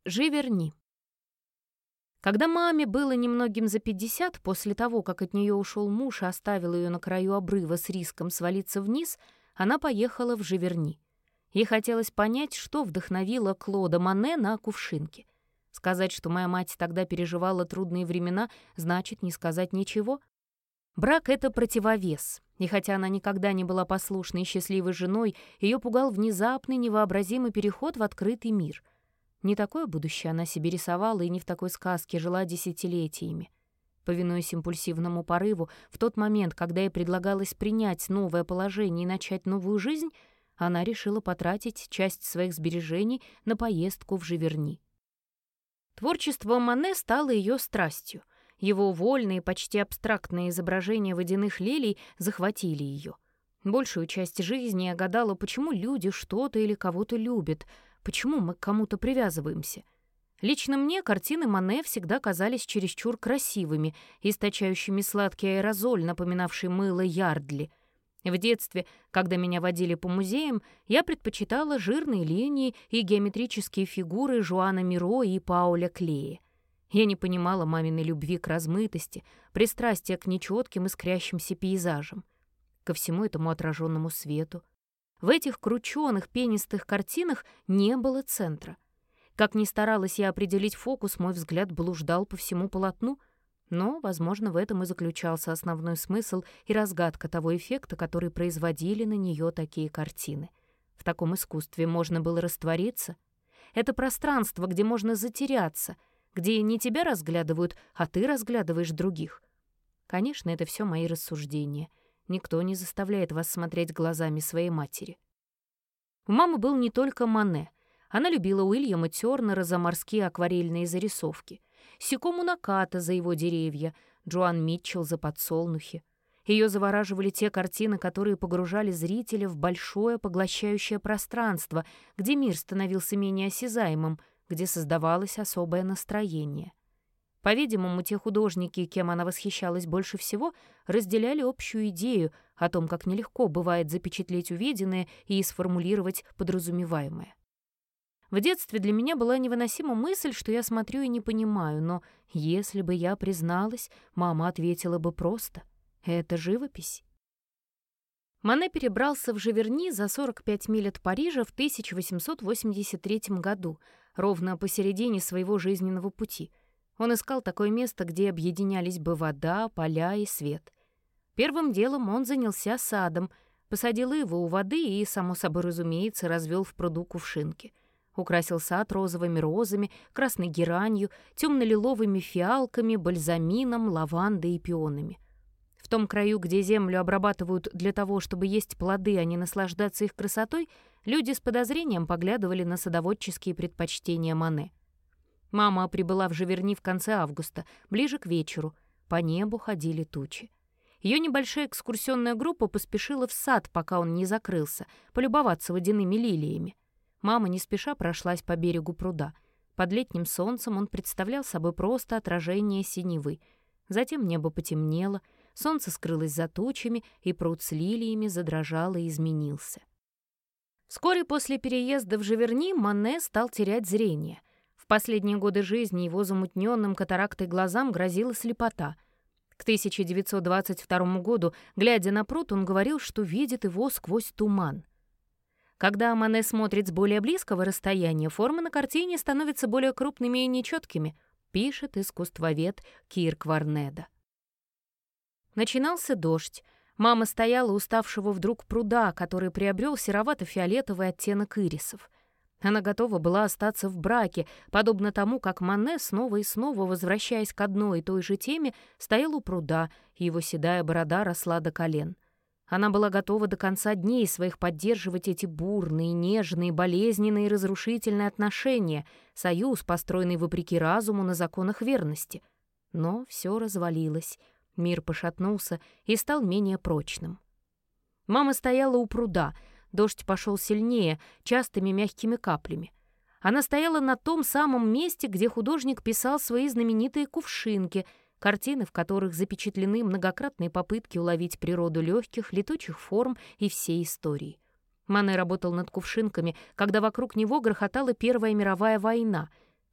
Живерни. Когда маме было немногим за 50, после того, как от нее ушел муж и оставил ее на краю обрыва с риском свалиться вниз, она поехала в Живерни. Ей хотелось понять, что вдохновило Клода Моне на кувшинки. Сказать, что моя мать тогда переживала трудные времена, значит не сказать ничего. Брак — это противовес, и хотя она никогда не была послушной и счастливой женой, ее пугал внезапный невообразимый переход в открытый мир. Не такое будущее она себе рисовала и не в такой сказке жила десятилетиями. Повинуясь импульсивному порыву, в тот момент, когда ей предлагалось принять новое положение и начать новую жизнь, она решила потратить часть своих сбережений на поездку в Живерни. Творчество Моне стало ее страстью. Его вольные, почти абстрактные изображения водяных лилий захватили ее. Большую часть жизни я гадала, почему люди что-то или кого-то любят, почему мы к кому-то привязываемся. Лично мне картины Моне всегда казались чересчур красивыми, источающими сладкий аэрозоль, напоминавший мыло Ярдли. В детстве, когда меня водили по музеям, я предпочитала жирные линии и геометрические фигуры Жуана Миро и Пауля Клея. Я не понимала маминой любви к размытости, пристрастия к нечетким искрящимся пейзажам, ко всему этому отраженному свету. В этих крученых пенистых картинах не было центра. Как ни старалась я определить фокус, мой взгляд блуждал по всему полотну, но, возможно, в этом и заключался основной смысл и разгадка того эффекта, который производили на нее такие картины. В таком искусстве можно было раствориться. Это пространство, где можно затеряться, где не тебя разглядывают, а ты разглядываешь других. Конечно, это все мои рассуждения. Никто не заставляет вас смотреть глазами своей матери. У мамы был не только Моне. Она любила Уильяма Тёрнера за морские акварельные зарисовки, Сикому Наката за его деревья, Джоан Митчелл за подсолнухи. Ее завораживали те картины, которые погружали зрителя в большое поглощающее пространство, где мир становился менее осязаемым, где создавалось особое настроение. По-видимому, те художники, кем она восхищалась больше всего, разделяли общую идею о том, как нелегко бывает запечатлеть увиденное и сформулировать подразумеваемое. В детстве для меня была невыносима мысль, что я смотрю и не понимаю, но если бы я призналась, мама ответила бы просто: «Это живопись». Моне перебрался в Живерни за 45 миль от Парижа в 1883 году, ровно посередине своего жизненного пути. Он искал такое место, где объединялись бы вода, поля и свет. Первым делом он занялся садом, посадил ивы у воды и, само собой разумеется, развел в пруду кувшинки. Украсил сад розовыми розами, красной геранью, темно-лиловыми фиалками, бальзамином, лавандой и пионами. В том краю, где землю обрабатывают для того, чтобы есть плоды, а не наслаждаться их красотой, люди с подозрением поглядывали на садоводческие предпочтения Моне. Мама прибыла в Живерни в конце августа, ближе к вечеру. По небу ходили тучи. Ее небольшая экскурсионная группа поспешила в сад, пока он не закрылся, полюбоваться водяными лилиями. Мама не спеша прошлась по берегу пруда. Под летним солнцем он представлял собой просто отражение синевы. Затем небо потемнело, солнце скрылось за тучами, и пруд с лилиями задрожал и изменился. Вскоре после переезда в Живерни Моне стал терять зрение. В последние годы жизни его замутненным катарактой глазам грозила слепота. К 1922 году, глядя на пруд, он говорил, что видит его сквозь туман. Когда Моне смотрит с более близкого расстояния, формы на картине становятся более крупными и нечеткими, пишет искусствовед Кирк Варнеда. Начинался дождь. Мама стояла у ставшего вдруг пруда, который приобрел серовато-фиолетовый оттенок ирисов. Она готова была остаться в браке, подобно тому, как Моне, снова и снова возвращаясь к одной и той же теме, стоял у пруда, и его седая борода росла до колен. Она была готова до конца дней своих поддерживать эти бурные, нежные, болезненные и разрушительные отношения, союз, построенный вопреки разуму на законах верности. Но все развалилось, мир пошатнулся и стал менее прочным. Мама стояла у пруда. Дождь пошел сильнее, частыми мягкими каплями. Она стояла на том самом месте, где художник писал свои знаменитые кувшинки, картины, в которых запечатлены многократные попытки уловить природу легких, летучих форм и всей истории. Моне работал над кувшинками, когда вокруг него грохотала Первая мировая война.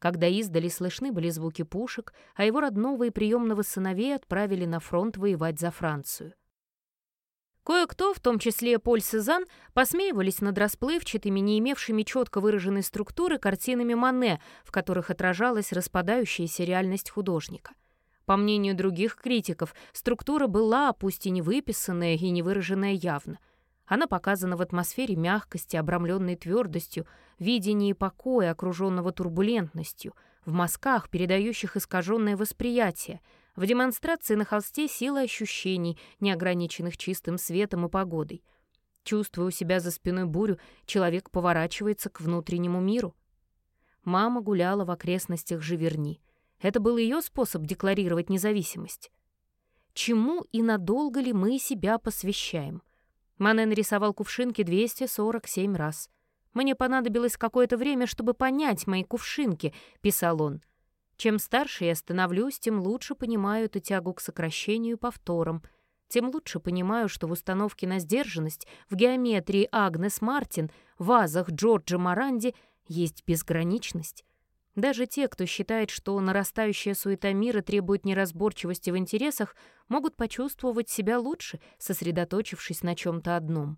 когда издали слышны были звуки пушек, а его родного и приемного сыновей отправили на фронт воевать за Францию. Кое-кто, в том числе Поль Сезанн, посмеивались над расплывчатыми, не имевшими четко выраженной структуры картинами Мане, в которых отражалась распадающаяся реальность художника. По мнению других критиков, структура была, пусть и не выписанная и не выраженная явно. Она показана в атмосфере мягкости, обрамленной твердостью, видении покоя, окруженного турбулентностью, в мазках, передающих искаженное восприятие, в демонстрации на холсте силы ощущений, не ограниченных чистым светом и погодой. Чувствуя у себя за спиной бурю, человек поворачивается к внутреннему миру. Мама гуляла в окрестностях Живерни. Это был ее способ декларировать независимость. Чему и надолго ли мы себя посвящаем? Мане нарисовал кувшинки 247 раз. «Мне понадобилось какое-то время, чтобы понять мои кувшинки», — писал он. «Чем старше я становлюсь, тем лучше понимаю эту тягу к сокращению и повторам, тем лучше понимаю, что в установке на сдержанность, в геометрии Агнес Мартин, в вазах Джорджа Моранди есть безграничность. Даже те, кто считает, что нарастающая суета мира требует неразборчивости в интересах, могут почувствовать себя лучше, сосредоточившись на чем-то одном.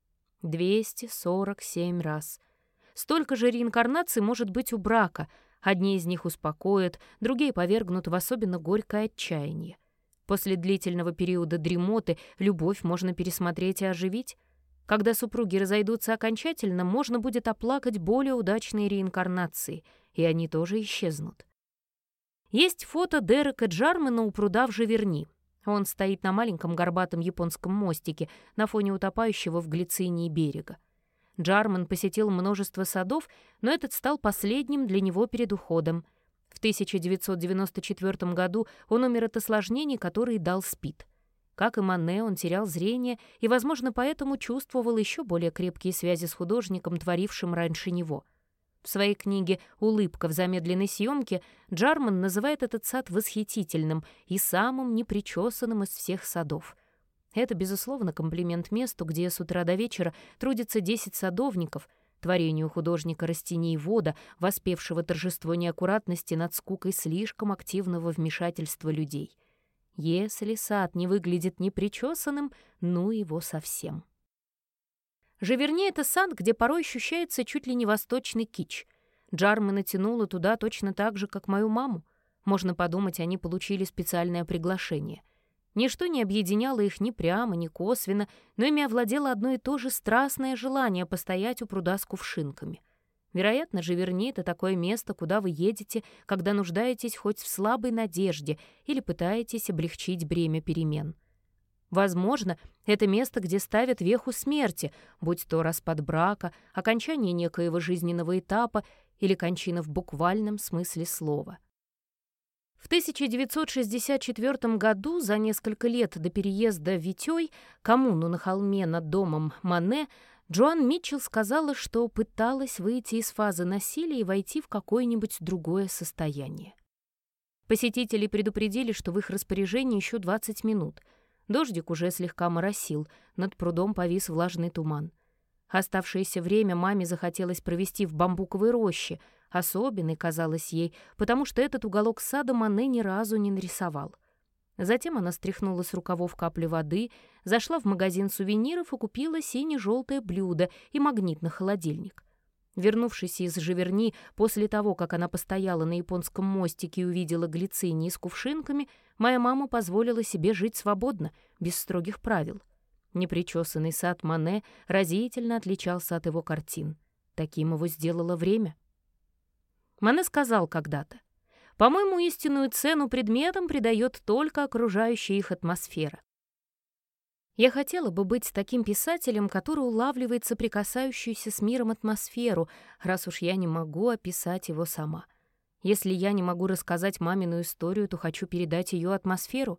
247 раз. Столько же реинкарнаций может быть у брака. Одни из них успокоят, другие повергнут в особенно горькое отчаяние. После длительного периода дремоты любовь можно пересмотреть и оживить. Когда супруги разойдутся окончательно, можно будет оплакать более удачные реинкарнации, и они тоже исчезнут. Есть фото Дерека Джармана у пруда в Живерни. Он стоит на маленьком горбатом японском мостике на фоне утопающего в глицинии берега. Джарман посетил множество садов, но этот стал последним для него перед уходом. В 1994 году он умер от осложнений, которые дал СПИД. Как и Мане, он терял зрение и, возможно, поэтому чувствовал еще более крепкие связи с художником, творившим раньше него. В своей книге «Улыбка в замедленной съемке» Джарман называет этот сад восхитительным и самым непричесанным из всех садов. Это, безусловно, комплимент месту, где с утра до вечера трудятся 10 садовников, творению художника растениевода, воспевшего торжество неаккуратности над скукой слишком активного вмешательства людей. Если сад не выглядит непричесанным, ну его совсем. Живерни — это сад, где порой ощущается чуть ли не восточный кич. Джарман натянула туда точно так же, как мою маму. Можно подумать, они получили специальное приглашение. Ничто не объединяло их ни прямо, ни косвенно, но ими овладело одно и то же страстное желание постоять у пруда с кувшинками. Вероятно, Живерни — это такое место, куда вы едете, когда нуждаетесь хоть в слабой надежде или пытаетесь облегчить бремя перемен. Возможно, это место, где ставят веху смерти, будь то распад брака, окончание некоего жизненного этапа или кончина в буквальном смысле слова. В 1964 году, за несколько лет до переезда в Витёй, коммуну на холме над домом Мане, Джоан Митчелл сказала, что пыталась выйти из фазы насилия и войти в какое-нибудь другое состояние. Посетители предупредили, что в их распоряжении еще 20 минут. Дождик уже слегка моросил, над прудом повис влажный туман. Оставшееся время маме захотелось провести в бамбуковой роще, особенной, казалось ей, потому что этот уголок сада Мане ни разу не нарисовал. Затем она стряхнула с рукавов капли воды, зашла в магазин сувениров и купила сине-желтое блюдо и магнит на холодильник. Вернувшись из Живерни после того, как она постояла на японском мостике и увидела глицинии с кувшинками, моя мама позволила себе жить свободно, без строгих правил. Непричесанный сад Мане разительно отличался от его картин. Таким его сделало время. Мане сказал когда-то: «По-моему, истинную цену предметам придает только окружающая их атмосфера». Я хотела бы быть таким писателем, который улавливает соприкасающуюся с миром атмосферу, раз уж я не могу описать его сама. Если я не могу рассказать мамину историю, то хочу передать ее атмосферу.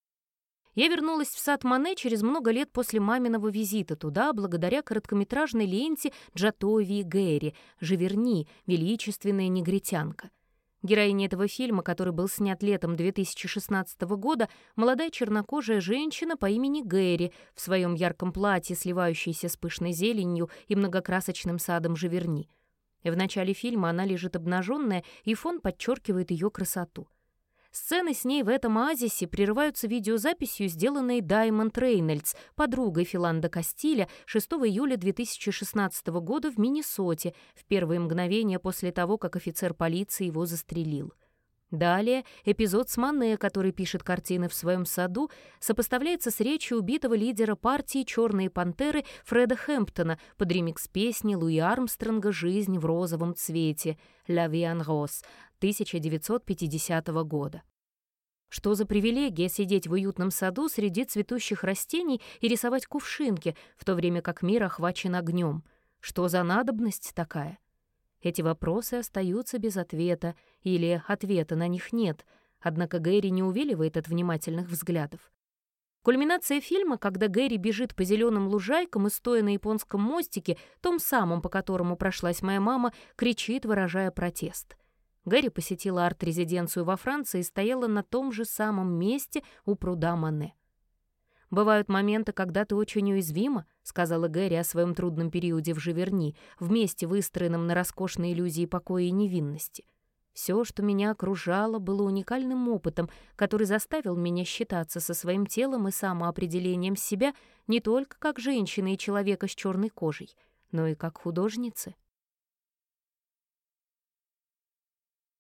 Я вернулась в сад Мане через много лет после маминого визита туда, благодаря короткометражной ленте Джатови Гэри «Живерни. Величественная негритянка». Героиня этого фильма, который был снят летом 2016 года, молодая чернокожая женщина по имени Гэри в своем ярком платье, сливающейся с пышной зеленью и многокрасочным садом Живерни. В начале фильма она лежит обнаженная, и фон подчеркивает ее красоту. Сцены с ней в этом оазисе прерываются видеозаписью, сделанной Даймонд Рейнольдс, подругой Филандо Кастиля, 6 июля 2016 года в Миннесоте, в первые мгновения после того, как офицер полиции его застрелил. Далее эпизод с Мане, который пишет картины в своем саду, сопоставляется с речью убитого лидера партии «Черные пантеры» Фреда Хэмптона под ремикс песни Луи Армстронга «Жизнь в розовом цвете» «La vie en rose» 1950 года. Что за привилегия сидеть в уютном саду среди цветущих растений и рисовать кувшинки, в то время как мир охвачен огнем? Что за надобность такая? Эти вопросы остаются без ответа, или ответа на них нет, однако Гэри не увиливает от внимательных взглядов. Кульминация фильма, когда Гэри бежит по зеленым лужайкам и, стоя на японском мостике, том самом, по которому прошлась моя мама, кричит, выражая протест. Гэри посетила арт-резиденцию во Франции и стояла на том же самом месте у пруда Мане. «Бывают моменты, когда ты очень уязвима», — сказала Гэри о своем трудном периоде в Живерни, вместе выстроенном на роскошной иллюзии покоя и невинности. Все, что меня окружало, было уникальным опытом, который заставил меня считаться со своим телом и самоопределением себя не только как женщины и человека с черной кожей, но и как художницы.